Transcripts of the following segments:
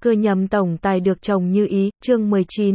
Cưa nhầm tổng tài được chồng như ý, chương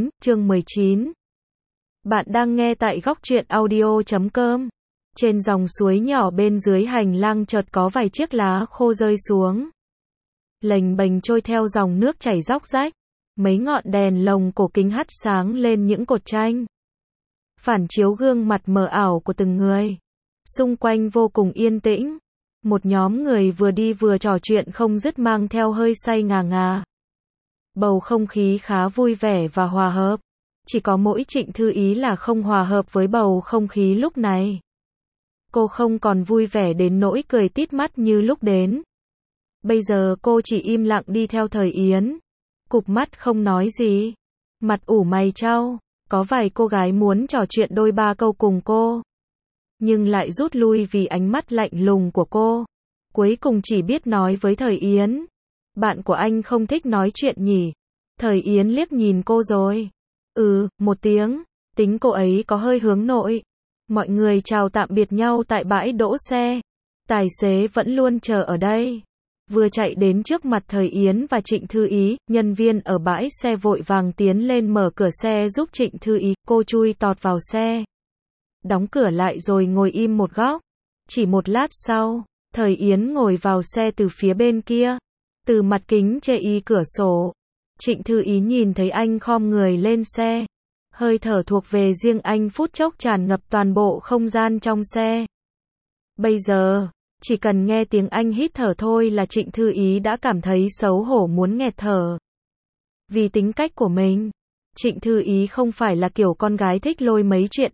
19. Bạn đang nghe tại góc truyện audio.com. Trên dòng suối nhỏ bên dưới hành lang chợt có vài chiếc lá khô rơi xuống. Lềnh bềnh trôi theo dòng nước chảy róc rách. Mấy ngọn đèn lồng cổ kính hắt sáng lên những cột tranh. Phản chiếu gương mặt mờ ảo của từng người. Xung quanh vô cùng yên tĩnh. Một nhóm người vừa đi vừa trò chuyện không dứt mang theo hơi say ngà ngà. Bầu không khí khá vui vẻ và hòa hợp. Chỉ có mỗi Trịnh Thư Ý là không hòa hợp với bầu không khí lúc này. Cô không còn vui vẻ đến nỗi cười tít mắt như lúc đến. Bây giờ cô chỉ im lặng đi theo Thời Yến. Cụp mắt không nói gì. Mặt ủ mày chau. Có vài cô gái muốn trò chuyện đôi ba câu cùng cô. Nhưng lại rút lui vì ánh mắt lạnh lùng của cô. Cuối cùng chỉ biết nói với Thời Yến. Bạn của anh không thích nói chuyện nhỉ? Thời Yến liếc nhìn cô rồi. Một tiếng. Tính cô ấy có hơi hướng nội. Mọi người chào tạm biệt nhau tại bãi đỗ xe. Tài xế vẫn luôn chờ ở đây. Vừa chạy đến trước mặt Thời Yến và Trịnh Thư Ý, nhân viên ở bãi xe vội vàng tiến lên mở cửa xe giúp Trịnh Thư Ý, cô chui tọt vào xe. Đóng cửa lại rồi ngồi im một góc. Chỉ một lát sau, Thời Yến ngồi vào xe từ phía bên kia. Từ mặt kính chê y cửa sổ, Trịnh Thư Ý nhìn thấy anh khom người lên xe. Hơi thở thuộc về riêng anh phút chốc tràn ngập toàn bộ không gian trong xe. Bây giờ, chỉ cần nghe tiếng anh hít thở thôi là Trịnh Thư Ý đã cảm thấy xấu hổ muốn nghẹt thở. Vì tính cách của mình, Trịnh Thư Ý không phải là kiểu con gái thích lôi mấy chuyện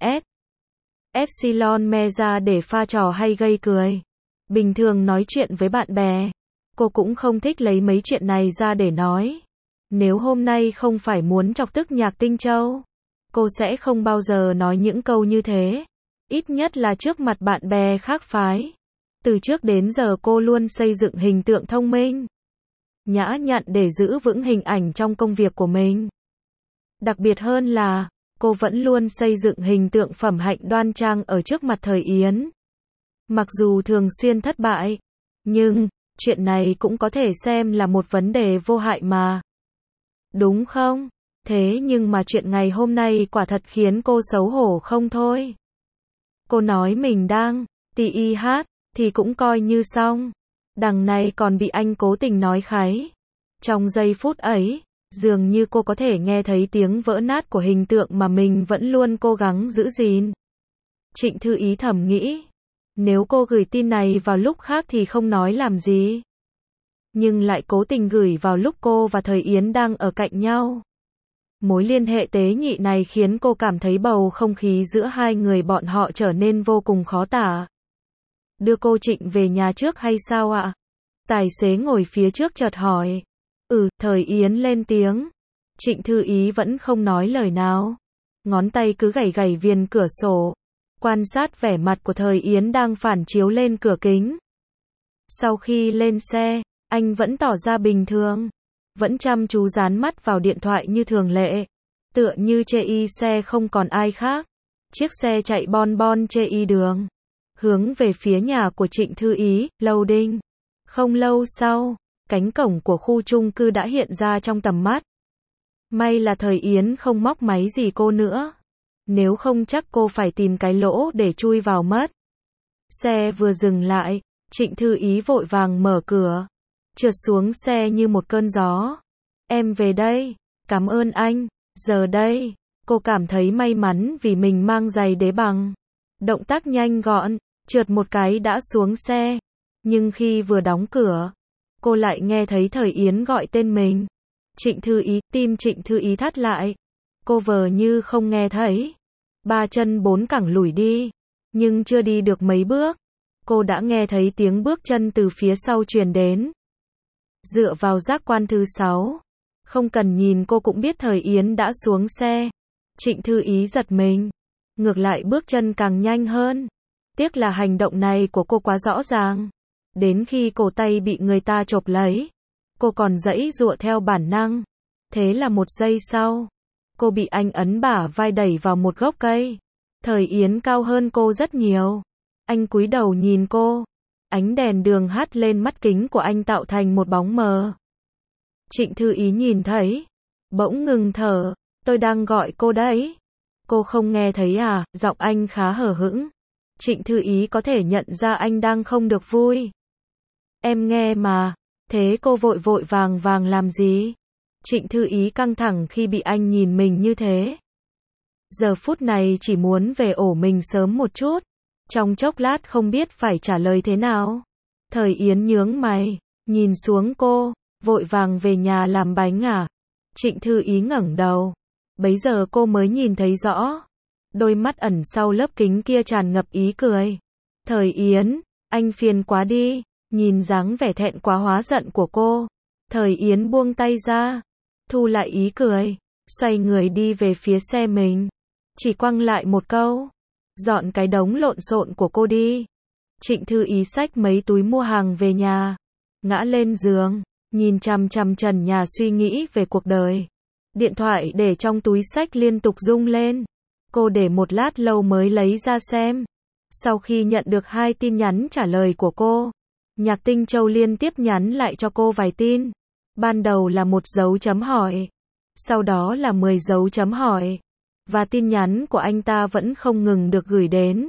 Epsilon me ra để pha trò hay gây cười. Bình thường nói chuyện với bạn bè, cô cũng không thích lấy mấy chuyện này ra để nói. Nếu hôm nay không phải muốn chọc tức Nhạc Tinh Châu, cô sẽ không bao giờ nói những câu như thế. Ít nhất là trước mặt bạn bè khác phái. Từ trước đến giờ cô luôn xây dựng hình tượng thông minh, nhã nhặn để giữ vững hình ảnh trong công việc của mình. Đặc biệt hơn là, cô vẫn luôn xây dựng hình tượng phẩm hạnh đoan trang ở trước mặt Thời Yến. Mặc dù thường xuyên thất bại, nhưng chuyện này cũng có thể xem là một vấn đề vô hại mà. Đúng không? Thế nhưng mà chuyện ngày hôm nay quả thật khiến cô xấu hổ không thôi. Cô nói mình đang TIH, thì cũng coi như xong. Đằng này còn bị anh cố tình nói kháy. Trong giây phút ấy, dường như cô có thể nghe thấy tiếng vỡ nát của hình tượng mà mình vẫn luôn cố gắng giữ gìn. Trịnh Thư Ý thầm nghĩ. Nếu cô gửi tin này vào lúc khác thì không nói làm gì. Nhưng lại cố tình gửi vào lúc cô và Thời Yến đang ở cạnh nhau. Mối liên hệ tế nhị này khiến cô cảm thấy bầu không khí giữa hai người bọn họ trở nên vô cùng khó tả. Đưa cô Trịnh về nhà trước hay sao ạ? Tài xế ngồi phía trước chợt hỏi. Thời Yến lên tiếng. Trịnh Thư Ý vẫn không nói lời nào. Ngón tay cứ gảy gảy viền cửa sổ. Quan sát vẻ mặt của Thời Yến đang phản chiếu lên cửa kính. Sau khi lên xe, anh vẫn tỏ ra bình thường. Vẫn chăm chú dán mắt vào điện thoại như thường lệ. Tựa như chê y xe không còn ai khác. Chiếc xe chạy bon bon chê y đường. Hướng về phía nhà của Trịnh Thư Ý, loading. Không lâu sau, cánh cổng của khu chung cư đã hiện ra trong tầm mắt. May là Thời Yến không móc máy gì cô nữa. Nếu không chắc cô phải tìm cái lỗ để chui vào mất. Xe vừa dừng lại, Trịnh Thư Ý vội vàng mở cửa. Trượt xuống xe như một cơn gió. Em về đây. Cảm ơn anh. Giờ đây, cô cảm thấy may mắn vì mình mang giày đế bằng. Động tác nhanh gọn, trượt một cái đã xuống xe. Nhưng khi vừa đóng cửa, cô lại nghe thấy Thời Yến gọi tên mình. Trịnh Thư Ý, tim Trịnh Thư Ý thắt lại. Cô vờ như không nghe thấy. Ba chân bốn cẳng lủi đi. Nhưng chưa đi được mấy bước, cô đã nghe thấy tiếng bước chân từ phía sau truyền đến. Dựa vào giác quan thứ 6. Không cần nhìn cô cũng biết Thời Yến đã xuống xe. Trịnh Thư Ý giật mình. Ngược lại bước chân càng nhanh hơn. Tiếc là hành động này của cô quá rõ ràng. Đến khi cổ tay bị người ta chộp lấy, cô còn giãy giụa theo bản năng. Thế là một giây sau, cô bị anh ấn bả vai đẩy vào một gốc cây. Thời Yến cao hơn cô rất nhiều. Anh cúi đầu nhìn cô. Ánh đèn đường hắt lên mắt kính của anh tạo thành một bóng mờ. Trịnh Thư Ý nhìn thấy, bỗng ngừng thở, tôi đang gọi cô đấy. Cô không nghe thấy à, giọng anh khá hờ hững. Trịnh Thư Ý có thể nhận ra anh đang không được vui. Em nghe mà, thế cô vội vội vàng vàng làm gì? Trịnh Thư Ý căng thẳng khi bị anh nhìn mình như thế. Giờ phút này chỉ muốn về ổ mình sớm một chút. Trong chốc lát không biết phải trả lời thế nào. Thời Yến nhướng mày, nhìn xuống cô, vội vàng về nhà làm bánh à? Trịnh Thư Ý ngẩng đầu. Bấy giờ cô mới nhìn thấy rõ. Đôi mắt ẩn sau lớp kính kia tràn ngập ý cười. Thời Yến, anh phiền quá đi. Nhìn dáng vẻ thẹn quá hóa giận của cô. Thời Yến buông tay ra, thu lại ý cười, xoay người đi về phía xe mình. Chỉ quăng lại một câu, dọn cái đống lộn xộn của cô đi. Trịnh Thư Ý xách mấy túi mua hàng về nhà, ngã lên giường, nhìn chằm chằm trần nhà suy nghĩ về cuộc đời. Điện thoại để trong túi xách liên tục rung lên. Cô để một lát lâu mới lấy ra xem. Sau khi nhận được 2 tin nhắn trả lời của cô, Nhạc Tinh Châu liên tiếp nhắn lại cho cô vài tin. Ban đầu là 1 dấu chấm hỏi, sau đó là 10 dấu chấm hỏi. Và tin nhắn của anh ta vẫn không ngừng được gửi đến.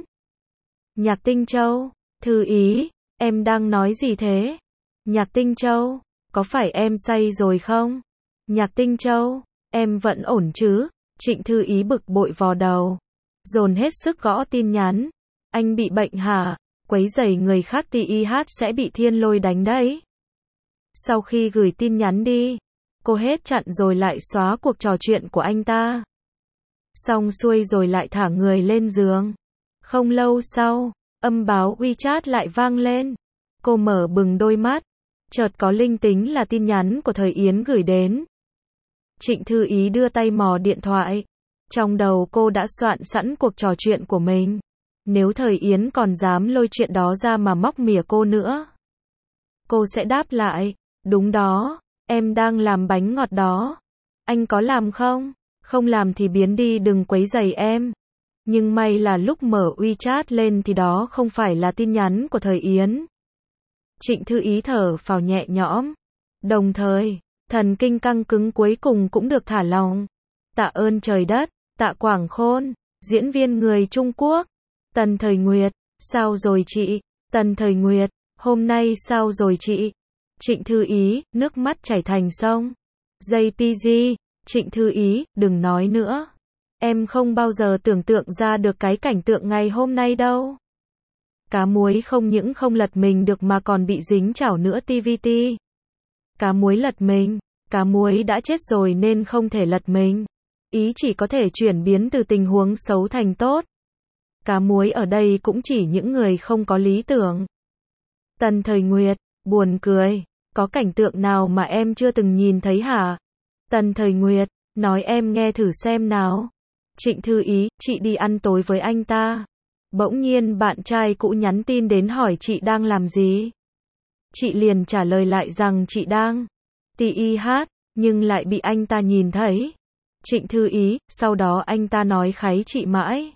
Nhạc Tinh Châu, Thư Ý, em đang nói gì thế? Nhạc Tinh Châu, có phải em say rồi không? Nhạc Tinh Châu, em vẫn ổn chứ? Trịnh Thư Ý bực bội vò đầu, dồn hết sức gõ tin nhắn. Anh bị bệnh hả? Quấy rầy người khác TIH sẽ bị thiên lôi đánh đấy. Sau khi gửi tin nhắn đi, cô hết chặn rồi lại xóa cuộc trò chuyện của anh ta. Xong xuôi rồi lại thả người lên giường. Không lâu sau, âm báo WeChat lại vang lên. Cô mở bừng đôi mắt, chợt có linh tính là tin nhắn của Thời Yến gửi đến. Trịnh Thư Ý đưa tay mò điện thoại. Trong đầu cô đã soạn sẵn cuộc trò chuyện của mình. Nếu Thời Yến còn dám lôi chuyện đó ra mà móc mỉa cô nữa, cô sẽ đáp lại, đúng đó, em đang làm bánh ngọt đó. Anh có làm không? Không làm thì biến đi, đừng quấy rầy em. Nhưng may là lúc mở WeChat lên thì đó không phải là tin nhắn của Thời Yến. Trịnh Thư Ý thở phào nhẹ nhõm. Đồng thời, thần kinh căng cứng cuối cùng cũng được thả lỏng. Tạ ơn trời đất, Tạ Quảng Khôn, diễn viên người Trung Quốc. Tần Thời Nguyệt, sao rồi chị? Tần Thời Nguyệt, hôm nay sao rồi chị? Trịnh Thư Ý, nước mắt chảy thành sông. JPG, Trịnh Thư Ý, đừng nói nữa. Em không bao giờ tưởng tượng ra được cái cảnh tượng ngày hôm nay đâu. Cá muối không những không lật mình được mà còn bị dính chảo nữa TVT. Cá muối lật mình, cá muối đã chết rồi nên không thể lật mình. Ý chỉ có thể chuyển biến từ tình huống xấu thành tốt. Cá muối ở đây cũng chỉ những người không có lý tưởng. Tần Thời Nguyệt, buồn cười, có cảnh tượng nào mà em chưa từng nhìn thấy hả? Tần Thời Nguyệt, nói em nghe thử xem nào. Trịnh Thư Ý, chị đi ăn tối với anh ta. Bỗng nhiên bạn trai cũ nhắn tin đến hỏi chị đang làm gì. Chị liền trả lời lại rằng chị đang TIH, nhưng lại bị anh ta nhìn thấy. Trịnh Thư Ý, sau đó anh ta nói kháy chị mãi.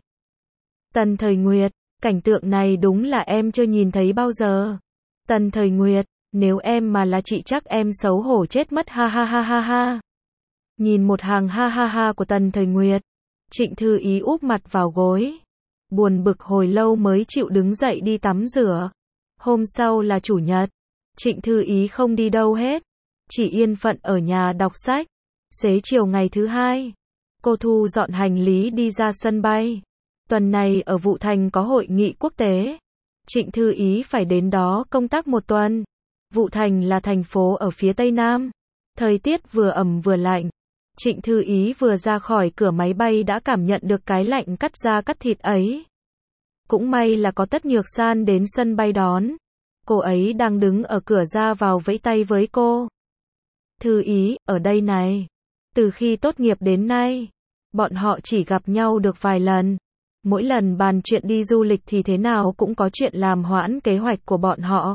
Tần Thời Nguyệt, cảnh tượng này đúng là em chưa nhìn thấy bao giờ. Tần Thời Nguyệt, nếu em mà là chị chắc em xấu hổ chết mất, ha ha ha ha ha. Nhìn một hàng ha ha ha của Tần Thời Nguyệt, Trịnh Thư Ý úp mặt vào gối. Buồn bực hồi lâu mới chịu đứng dậy đi tắm rửa. Hôm sau là Chủ nhật. Trịnh Thư Ý không đi đâu hết. Chỉ yên phận ở nhà đọc sách. Xế chiều ngày thứ hai, cô thu dọn hành lý đi ra sân bay. Tuần này ở Vũ Thành có hội nghị quốc tế. Trịnh Thư Ý phải đến đó công tác 1 tuần. Vũ Thành là thành phố ở phía Tây Nam. Thời tiết vừa ẩm vừa lạnh. Trịnh Thư Ý vừa ra khỏi cửa máy bay đã cảm nhận được cái lạnh cắt da cắt thịt ấy. Cũng may là có Tất Nhược San đến sân bay đón. Cô ấy đang đứng ở cửa ra vào vẫy tay với cô. Thư Ý, ở đây này. Từ khi tốt nghiệp đến nay, bọn họ chỉ gặp nhau được vài lần. Mỗi lần bàn chuyện đi du lịch thì thế nào cũng có chuyện làm hoãn kế hoạch của bọn họ.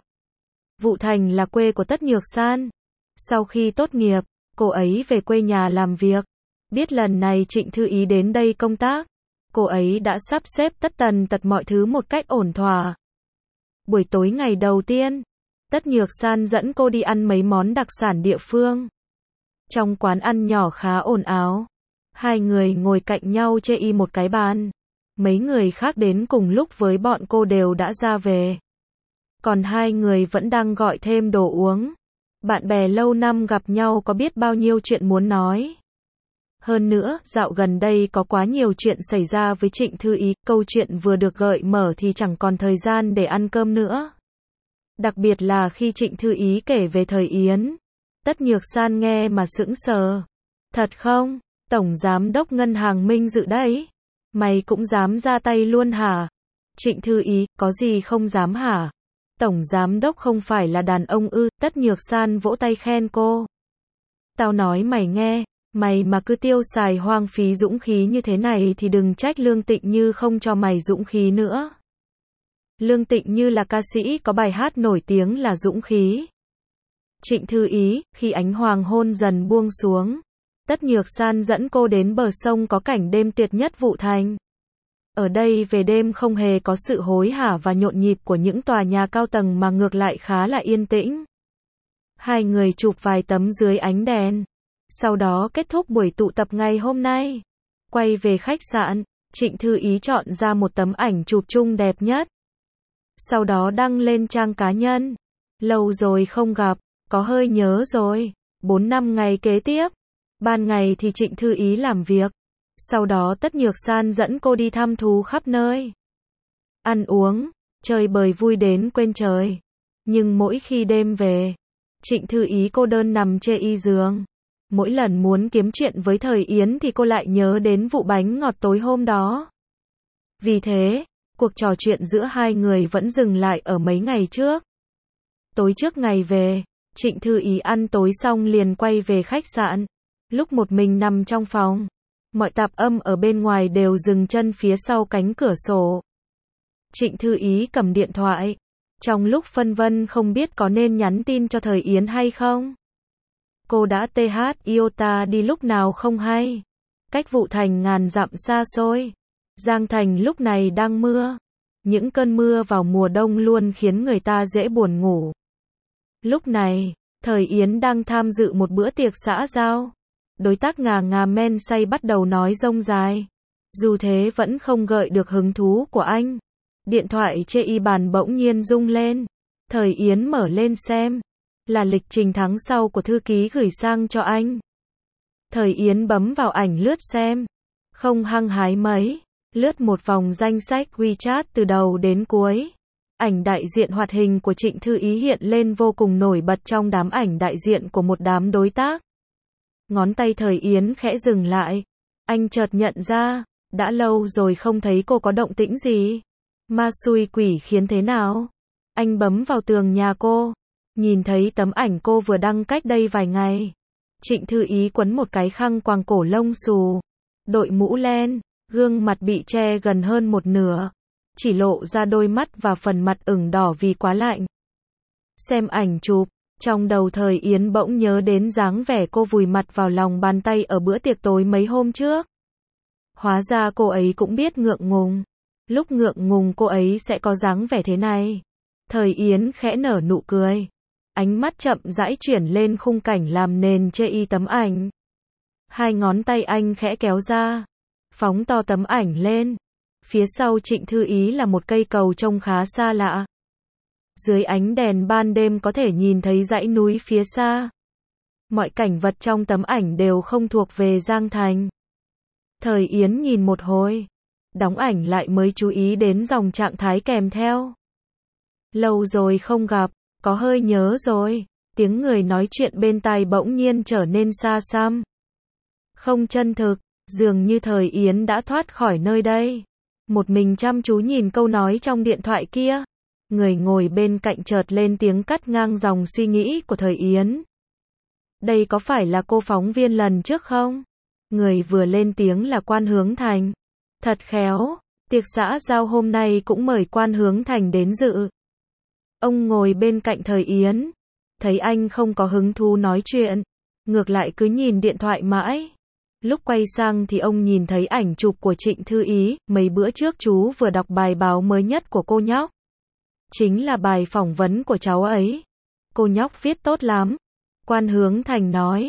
Vũ Thành là quê của Tất Nhược San. Sau khi tốt nghiệp, cô ấy về quê nhà làm việc. Biết lần này Trịnh Thư Ý đến đây công tác, cô ấy đã sắp xếp tất tần tật mọi thứ một cách ổn thỏa. Buổi tối ngày đầu tiên, Tất Nhược San dẫn cô đi ăn mấy món đặc sản địa phương. Trong quán ăn nhỏ khá ồn ào. Hai người ngồi cạnh nhau chê y một cái bàn. Mấy người khác đến cùng lúc với bọn cô đều đã ra về. Còn hai người vẫn đang gọi thêm đồ uống. Bạn bè lâu năm gặp nhau có biết bao nhiêu chuyện muốn nói. Hơn nữa, dạo gần đây có quá nhiều chuyện xảy ra với Trịnh Thư Ý, câu chuyện vừa được gợi mở thì chẳng còn thời gian để ăn cơm nữa. Đặc biệt là khi Trịnh Thư Ý kể về thời Yến. Tất Nhược San nghe mà sững sờ. Thật không? Tổng giám đốc ngân hàng Minh Dự đấy. Mày cũng dám ra tay luôn hả? Trịnh Thư Ý, có gì không dám hả? Tổng giám đốc không phải là đàn ông ư? Tất Nhược San vỗ tay khen cô. Tao nói mày nghe, mày mà cứ tiêu xài hoang phí dũng khí như thế này thì đừng trách Lương Tịnh Như không cho mày dũng khí nữa. Lương Tịnh Như là ca sĩ có bài hát nổi tiếng là Dũng Khí. Trịnh Thư Ý, khi ánh hoàng hôn dần buông xuống, Tất Nhược San dẫn cô đến bờ sông có cảnh đêm tuyệt nhất Vũ Thành. Ở đây về đêm không hề có sự hối hả và nhộn nhịp của những tòa nhà cao tầng mà ngược lại khá là yên tĩnh. Hai người chụp vài tấm dưới ánh đèn. Sau đó kết thúc buổi tụ tập ngày hôm nay. Quay về khách sạn, Trịnh Thư Ý chọn ra một tấm ảnh chụp chung đẹp nhất. Sau đó đăng lên trang cá nhân. Lâu rồi không gặp, có hơi nhớ rồi. 4-5 ngày kế tiếp. Ban ngày thì Trịnh Thư Ý làm việc. Sau đó Tất Nhược San dẫn cô đi thăm thú khắp nơi. Ăn uống, chơi bời vui đến quên trời. Nhưng mỗi khi đêm về, Trịnh Thư Ý cô đơn nằm chê y giường. Mỗi lần muốn kiếm chuyện với thời Yến thì cô lại nhớ đến vụ bánh ngọt tối hôm đó. Vì thế, cuộc trò chuyện giữa hai người vẫn dừng lại ở mấy ngày trước. Tối trước ngày về, Trịnh Thư Ý ăn tối xong liền quay về khách sạn. Lúc một mình nằm trong phòng, mọi tạp âm ở bên ngoài đều dừng chân phía sau cánh cửa sổ. Trịnh Thư Ý cầm điện thoại. Trong lúc phân vân không biết có nên nhắn tin cho thời Yến hay không. Cô đã iota đi lúc nào không hay. Cách Vũ Thành ngàn dặm xa xôi. Giang Thành lúc này đang mưa. Những cơn mưa vào mùa đông luôn khiến người ta dễ buồn ngủ. Lúc này, thời Yến đang tham dự một bữa tiệc xã giao. Đối tác ngà men say bắt đầu nói rông dài. Dù thế vẫn không gợi được hứng thú của anh. Điện thoại chê y bàn bỗng nhiên rung lên. Thời Yến mở lên xem. Là lịch trình tháng sau của thư ký gửi sang cho anh. Thời Yến bấm vào ảnh lướt xem. Không hăng hái mấy. Lướt một vòng danh sách WeChat từ đầu đến cuối. Ảnh đại diện hoạt hình của Trịnh Thư Ý hiện lên vô cùng nổi bật trong đám ảnh đại diện của một đám đối tác. Ngón tay thời Yến khẽ dừng lại. Anh chợt nhận ra, đã lâu rồi không thấy cô có động tĩnh gì. Ma xui quỷ khiến thế nào? Anh bấm vào tường nhà cô. Nhìn thấy tấm ảnh cô vừa đăng cách đây vài ngày. Trịnh Thư Ý quấn một cái khăn quàng cổ lông xù. Đội mũ len, gương mặt bị che gần hơn một nửa. Chỉ lộ ra đôi mắt và phần mặt ửng đỏ vì quá lạnh. Xem ảnh chụp, trong đầu thời Yến bỗng nhớ đến dáng vẻ cô vùi mặt vào lòng bàn tay ở bữa tiệc tối mấy hôm trước. Hóa ra cô ấy cũng biết ngượng ngùng. Lúc ngượng ngùng cô ấy sẽ có dáng vẻ thế này. Thời Yến khẽ nở nụ cười. Ánh mắt chậm rãi chuyển lên khung cảnh làm nền chê y tấm ảnh. Hai ngón tay anh khẽ kéo ra. Phóng to tấm ảnh lên. Phía sau Trịnh Thư Ý là một cây cầu trông khá xa lạ. Dưới ánh đèn ban đêm có thể nhìn thấy dãy núi phía xa. Mọi cảnh vật trong tấm ảnh đều không thuộc về Giang Thành. Thời Yến nhìn một hồi. Đóng ảnh lại mới chú ý đến dòng trạng thái kèm theo. Lâu rồi không gặp, có hơi nhớ rồi. Tiếng người nói chuyện bên tai bỗng nhiên trở nên xa xăm. Không chân thực, dường như thời Yến đã thoát khỏi nơi đây. Một mình chăm chú nhìn câu nói trong điện thoại kia. Người ngồi bên cạnh chợt lên tiếng cắt ngang dòng suy nghĩ của thời Yến. Đây có phải là cô phóng viên lần trước không? Người vừa lên tiếng là Quan Hướng Thành. Thật khéo, tiệc xã giao hôm nay cũng mời Quan Hướng Thành đến dự. Ông ngồi bên cạnh thời Yến. Thấy anh không có hứng thú nói chuyện. Ngược lại cứ nhìn điện thoại mãi. Lúc quay sang thì ông nhìn thấy ảnh chụp của Trịnh Thư Ý. Mấy bữa trước chú vừa đọc bài báo mới nhất của cô nhóc. Chính là bài phỏng vấn của cháu ấy. Cô nhóc viết tốt lắm. Quan Hướng Thành nói.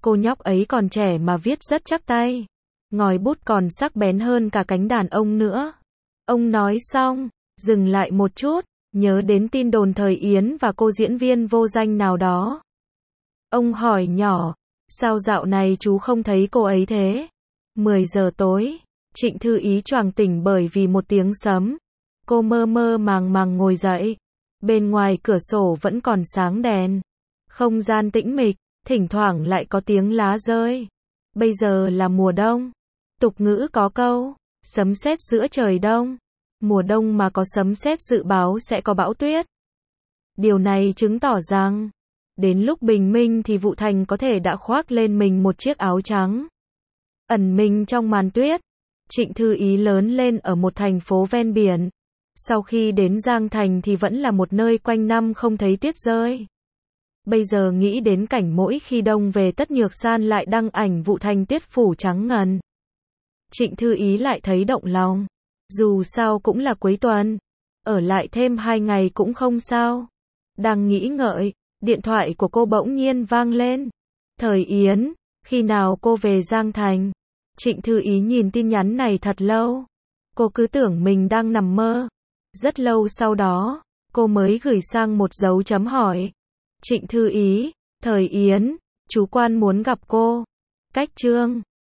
Cô nhóc ấy còn trẻ mà viết rất chắc tay. Ngòi bút còn sắc bén hơn cả cánh đàn ông nữa. Ông nói xong, dừng lại một chút, nhớ đến tin đồn thời Yến và cô diễn viên vô danh nào đó. Ông hỏi nhỏ, sao dạo này chú không thấy cô ấy thế? 10 giờ tối, Trịnh Thư Ý choàng tỉnh bởi vì một tiếng sấm. Cô mơ mơ màng màng ngồi dậy. Bên ngoài cửa sổ vẫn còn sáng đèn. Không gian tĩnh mịch, thỉnh thoảng lại có tiếng lá rơi. Bây giờ là mùa đông. Tục ngữ có câu, sấm sét giữa trời đông. Mùa đông mà có sấm sét dự báo sẽ có bão tuyết. Điều này chứng tỏ rằng, đến lúc bình minh thì Vũ Thành có thể đã khoác lên mình một chiếc áo trắng. Ẩn mình trong màn tuyết. Trịnh Thư Ý lớn lên ở một thành phố ven biển. Sau khi đến Giang Thành thì vẫn là một nơi quanh năm không thấy tuyết rơi. Bây giờ nghĩ đến cảnh mỗi khi đông về Tất Nhược San lại đăng ảnh Vũ Thành tuyết phủ trắng ngần. Trịnh Thư Ý lại thấy động lòng. Dù sao cũng là cuối tuần. Ở lại thêm 2 ngày cũng không sao. Đang nghĩ ngợi, điện thoại của cô bỗng nhiên vang lên. Thời Yến, khi nào cô về Giang Thành? Trịnh Thư Ý nhìn tin nhắn này thật lâu. Cô cứ tưởng mình đang nằm mơ. Rất lâu sau đó, cô mới gửi sang một dấu chấm hỏi. Trịnh Thư Ý, Thời Yến, chú Quan muốn gặp cô. Cách chương